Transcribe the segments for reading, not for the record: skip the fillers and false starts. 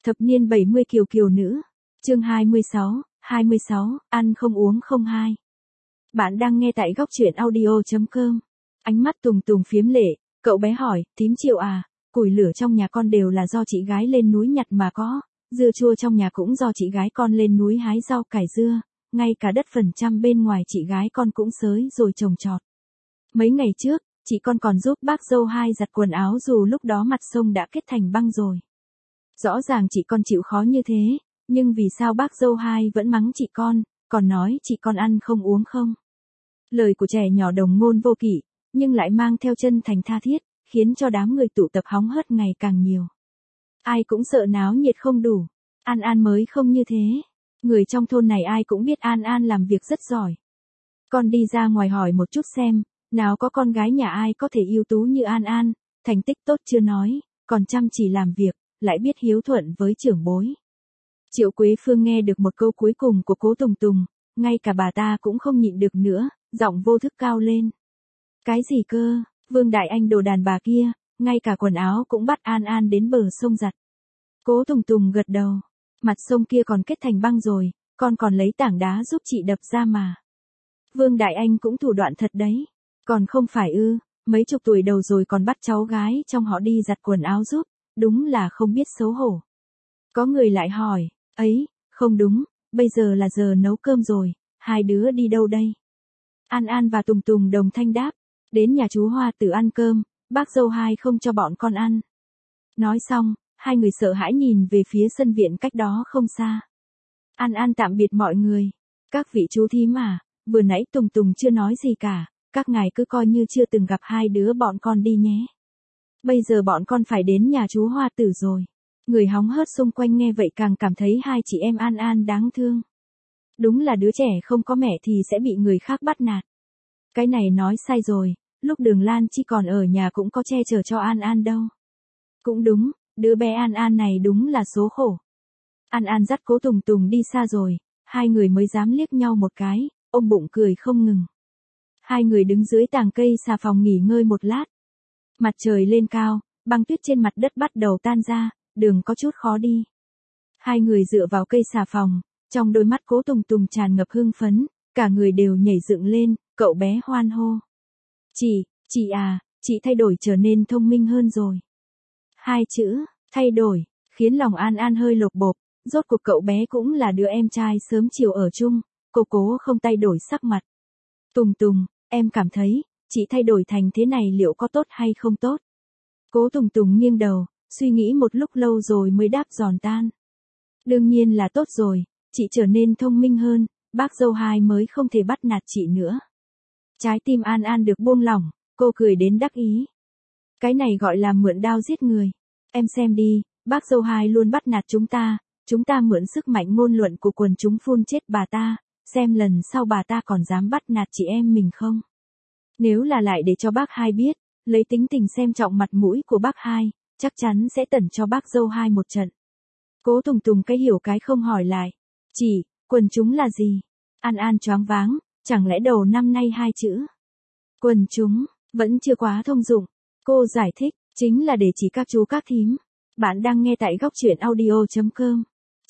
Thập niên 70 kiều kiều nữ. Chương 26, ăn không uống không hai. Bạn đang nghe tại góc truyện audio.com. Ánh mắt Tùng Tùng phiếm lệ, cậu bé hỏi, tím Triệu à, củi lửa trong nhà con đều là do chị gái lên núi nhặt mà có, dưa chua trong nhà cũng do chị gái con lên núi hái rau cải dưa, ngay cả đất phần trăm bên ngoài chị gái con cũng xới rồi trồng trọt. Mấy ngày trước, chị con còn giúp bác dâu hai giặt quần áo dù lúc đó mặt sông đã kết thành băng rồi. Rõ ràng chị con chịu khó như thế, nhưng vì sao bác dâu hai vẫn mắng chị con, còn nói chị con ăn không uống không? Lời của trẻ nhỏ đồng ngôn vô kỷ, nhưng lại mang theo chân thành tha thiết, khiến cho đám người tụ tập hóng hớt ngày càng nhiều. Ai cũng sợ náo nhiệt không đủ, An An mới không như thế. Người trong thôn này ai cũng biết An An làm việc rất giỏi. Con đi ra ngoài hỏi một chút xem, nào có con gái nhà ai có thể ưu tú như An An, thành tích tốt chưa nói, còn chăm chỉ làm việc, lại biết hiếu thuận với trưởng bối. Triệu Quế Phương nghe được một câu cuối cùng của Cố Tùng Tùng, ngay cả bà ta cũng không nhịn được nữa, giọng vô thức cao lên. Cái gì cơ, Vương Đại Anh đồ đàn bà kia, ngay cả quần áo cũng bắt An An đến bờ sông giặt. Cố Tùng Tùng gật đầu, mặt sông kia còn kết thành băng rồi, con còn lấy tảng đá giúp chị đập ra mà. Vương Đại Anh cũng thủ đoạn thật đấy, còn không phải ư, mấy chục tuổi đầu rồi còn bắt cháu gái trong họ đi giặt quần áo giúp, đúng là không biết xấu hổ. Có người lại hỏi, ấy, không đúng, bây giờ là giờ nấu cơm rồi, hai đứa đi đâu đây? An An và Tùng Tùng đồng thanh đáp, đến nhà chú Hoa Tử ăn cơm, bác dâu hai không cho bọn con ăn. Nói xong, hai người sợ hãi nhìn về phía sân viện cách đó không xa. An An tạm biệt mọi người. Các vị chú thím mà, vừa nãy Tùng Tùng chưa nói gì cả, các ngài cứ coi như chưa từng gặp hai đứa bọn con đi nhé. Bây giờ bọn con phải đến nhà chú Hoa Tử rồi. Người hóng hớt xung quanh nghe vậy càng cảm thấy hai chị em An An đáng thương. Đúng là đứa trẻ không có mẹ thì sẽ bị người khác bắt nạt. Cái này nói sai rồi, lúc Đường Lan Chi còn ở nhà cũng có che chở cho An An đâu. Cũng đúng, đứa bé An An này đúng là số khổ. An An dắt Cố Tùng Tùng đi xa rồi, hai người mới dám liếc nhau một cái, ôm bụng cười không ngừng. Hai người đứng dưới tàng cây xà phòng nghỉ ngơi một lát. Mặt trời lên cao, băng tuyết trên mặt đất bắt đầu tan ra, đường có chút khó đi. Hai người dựa vào cây xà phòng, trong đôi mắt Cố Tùng Tùng tràn ngập hưng phấn, cả người đều nhảy dựng lên, cậu bé hoan hô. Chị à, chị thay đổi trở nên thông minh hơn rồi. Hai chữ, thay đổi, khiến lòng An An hơi lột bột, rốt cuộc cậu bé cũng là đứa em trai sớm chiều ở chung, cô cố không thay đổi sắc mặt. Tùng Tùng, em cảm thấy, chị thay đổi thành thế này liệu có tốt hay không tốt? Cố Tùng Tùng nghiêng đầu, suy nghĩ một lúc lâu rồi mới đáp giòn tan. Đương nhiên là tốt rồi, chị trở nên thông minh hơn, bác dâu hai mới không thể bắt nạt chị nữa. Trái tim An An được buông lỏng, cô cười đến đắc ý. Cái này gọi là mượn đao giết người. Em xem đi, bác dâu hai luôn bắt nạt chúng ta mượn sức mạnh ngôn luận của quần chúng phun chết bà ta, xem lần sau bà ta còn dám bắt nạt chị em mình không. Nếu là lại để cho bác hai biết, lấy tính tình xem trọng mặt mũi của bác hai, chắc chắn sẽ tẩn cho bác dâu hai một trận. Cố Tùng Tùng cái hiểu cái không hỏi lại. Quần chúng là gì? An An choáng váng, chẳng lẽ đầu năm nay hai chữ quần chúng vẫn chưa quá thông dụng. Cô giải thích, chính là để chỉ các chú các thím. Bạn đang nghe tại góc truyện audio.com.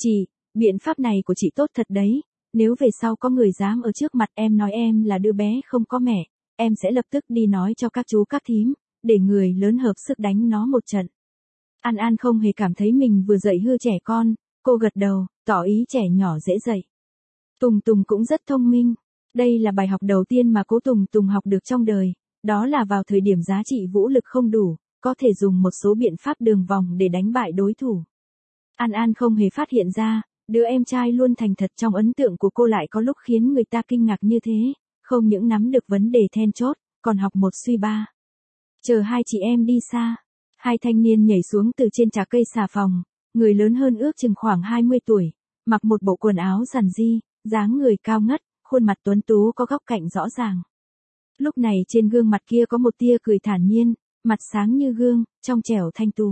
Biện pháp này của chị tốt thật đấy. Nếu về sau có người dám ở trước mặt em nói em là đứa bé không có mẹ, em sẽ lập tức đi nói cho các chú các thím, để người lớn hợp sức đánh nó một trận. An An không hề cảm thấy mình vừa dạy hư trẻ con, cô gật đầu, tỏ ý trẻ nhỏ dễ dạy. Tùng Tùng cũng rất thông minh. Đây là bài học đầu tiên mà Cố Tùng Tùng học được trong đời, đó là vào thời điểm giá trị vũ lực không đủ, có thể dùng một số biện pháp đường vòng để đánh bại đối thủ. An An không hề phát hiện ra, đứa em trai luôn thành thật trong ấn tượng của cô lại có lúc khiến người ta kinh ngạc như thế, không những nắm được vấn đề then chốt, còn học một suy ba. Chờ hai chị em đi xa, hai thanh niên nhảy xuống từ trên chạc cây xà phòng, người lớn hơn ước chừng khoảng 20 tuổi, mặc một bộ quần áo giản dị, dáng người cao ngất, khuôn mặt tuấn tú có góc cạnh rõ ràng. Lúc này trên gương mặt kia có một tia cười thản nhiên, mặt sáng như gương, trong trẻo thanh tú.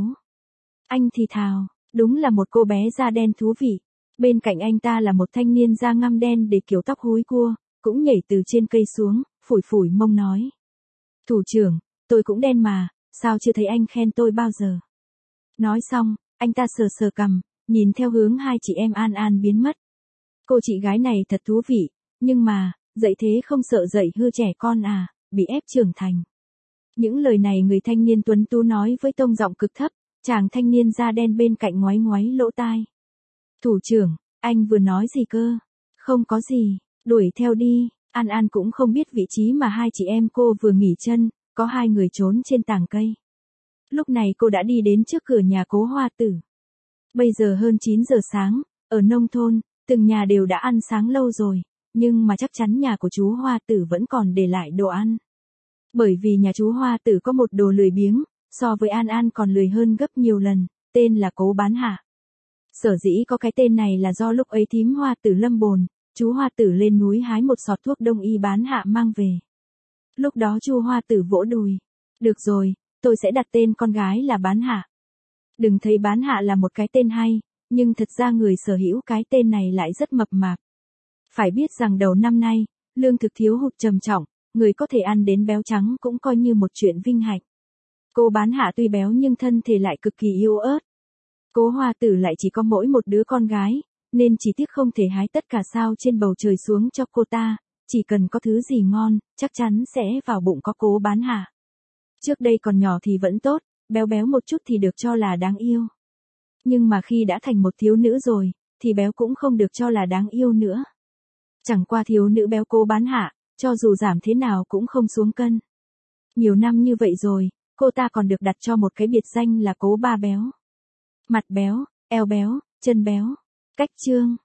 Anh thì thào, đúng là một cô bé da đen thú vị. Bên cạnh anh ta là một thanh niên da ngăm đen để kiểu tóc húi cua, cũng nhảy từ trên cây xuống, phủi phủi mông nói. Thủ trưởng, tôi cũng đen mà, sao chưa thấy anh khen tôi bao giờ? Nói xong, anh ta sờ sờ cằm, nhìn theo hướng hai chị em An An biến mất. Cô chị gái này thật thú vị, nhưng mà, dạy thế không sợ dạy hư trẻ con à, bị ép trưởng thành. Những lời này người thanh niên tuấn tú nói với tông giọng cực thấp, chàng thanh niên da đen bên cạnh ngoáy ngoáy lỗ tai. Thủ trưởng, anh vừa nói gì cơ? Không có gì, đuổi theo đi. An An cũng không biết vị trí mà hai chị em cô vừa nghỉ chân, có hai người trốn trên tàng cây. Lúc này cô đã đi đến trước cửa nhà Cố Hoa Tử. Bây giờ hơn 9 giờ sáng, ở nông thôn, từng nhà đều đã ăn sáng lâu rồi, nhưng mà chắc chắn nhà của chú Hoa Tử vẫn còn để lại đồ ăn. Bởi vì nhà chú Hoa Tử có một đồ lười biếng, so với An An còn lười hơn gấp nhiều lần, tên là Cố Bán Hạ. Sở dĩ có cái tên này là do lúc ấy thím Hoa Tử lâm bồn, chú Hoa Tử lên núi hái một sọt thuốc đông y Bán Hạ mang về. Lúc đó chú Hoa Tử vỗ đùi. Được rồi, tôi sẽ đặt tên con gái là Bán Hạ. Đừng thấy Bán Hạ là một cái tên hay, nhưng thật ra người sở hữu cái tên này lại rất mập mạp. Phải biết rằng đầu năm nay, lương thực thiếu hụt trầm trọng, người có thể ăn đến béo trắng cũng coi như một chuyện vinh hạnh. Cô Bán Hạ tuy béo nhưng thân thể lại cực kỳ yếu ớt. Cố Hoa Tử lại chỉ có mỗi một đứa con gái, nên chỉ tiếc không thể hái tất cả sao trên bầu trời xuống cho cô ta, chỉ cần có thứ gì ngon, chắc chắn sẽ vào bụng có Cố Bán Hạ. Trước đây còn nhỏ thì vẫn tốt, béo béo một chút thì được cho là đáng yêu. Nhưng mà khi đã thành một thiếu nữ rồi, thì béo cũng không được cho là đáng yêu nữa. Chẳng qua thiếu nữ béo Cố Bán Hạ, cho dù giảm thế nào cũng không xuống cân. Nhiều năm như vậy rồi, cô ta còn được đặt cho một cái biệt danh là Cố Ba Béo. Mặt béo, eo béo, chân béo. Cách chương